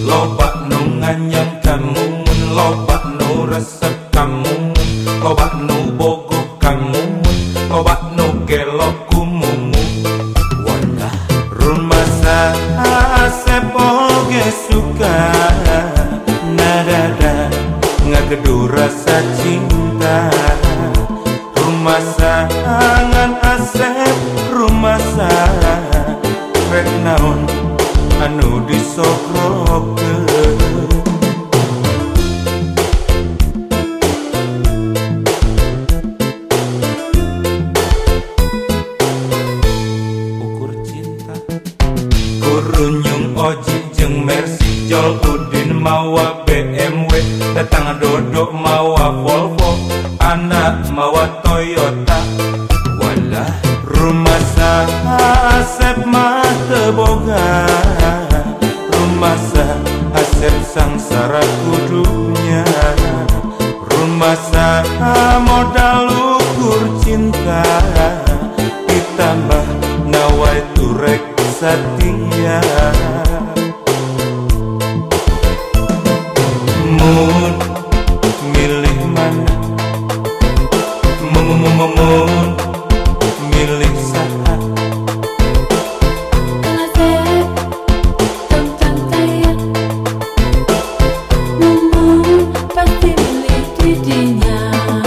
Loba nu nganyang kamu, loba nu resep kamu, loba nu bogo kamu, loba nu gelok kumumu. Walah rumah Asep oge suka nadada ngagedu rasa cinta. Rumah sangan Asep, rumah rek naon anu disokrokeun. Ukur cinta kurunyung Oji jeung Mercy, Jol Udin mawa BMW, datang Dodo mawa Volvo, anak mawa Toyota. Walah rumah Asep mah teu boga, rumah Asep sangsara kudunya. Rumah modal ukur cinta, ditambah nawai turek satia. Mun milih mana, mun milih saha. Asep tentang saya, mumun pasti milih didinya.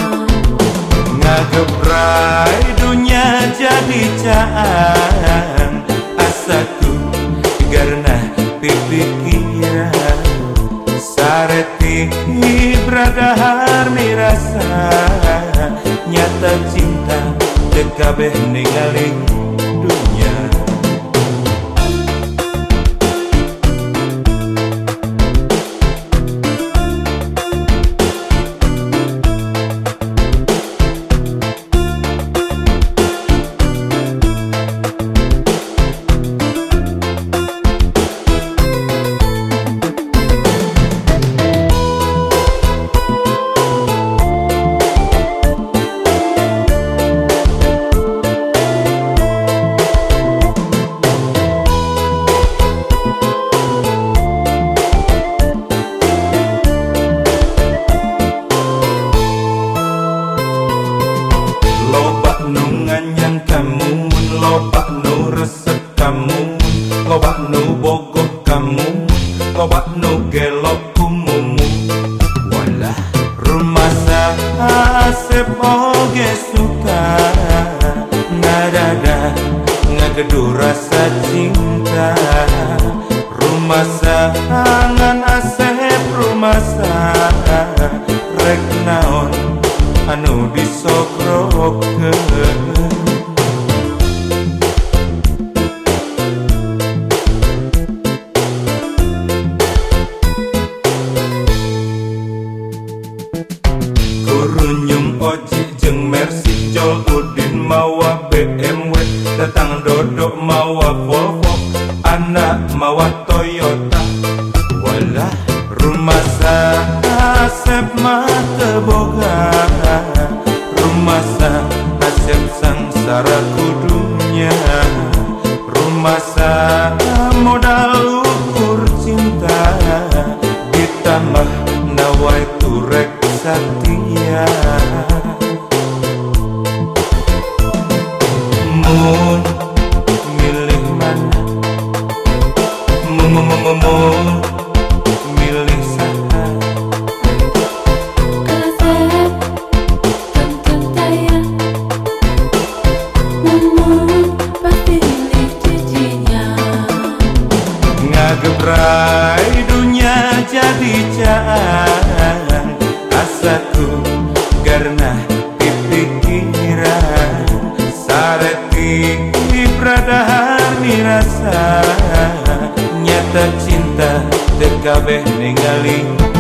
Ngagebrai dunia jadi caan, asaku karena pipikiran. Sareti bradahar mirasa, nyata cinta dekabeh ningali dunia. Loba nu nganyang kamu, loba nu resep kamu, loba nu bogoh kamu, loba nu gelok kumumu. Walah rumah Asep oge suka nadada ngagedu rasa cinta. Rumah sangan Asep, rumah rek naon anu disokrokeun. Kurunyung Oji jeung Mercy, Jol Udin mawa BMW, datang Dodo mawa Volvo, anak mawa Toyota. Walah rumah Asep mah teu boga, rumah Asep sangsara kudunya. Rumah modal ukur cinta, ditambah nawai turek satia. Mun milih mana, mun milih saha. Asep tentang saya, mumun pasti milih didinya. Ngagebrai dunia jadi caan, asaku karena pipikiran. Sareti bradahar mirasa, nyata cinta dekabeh ningali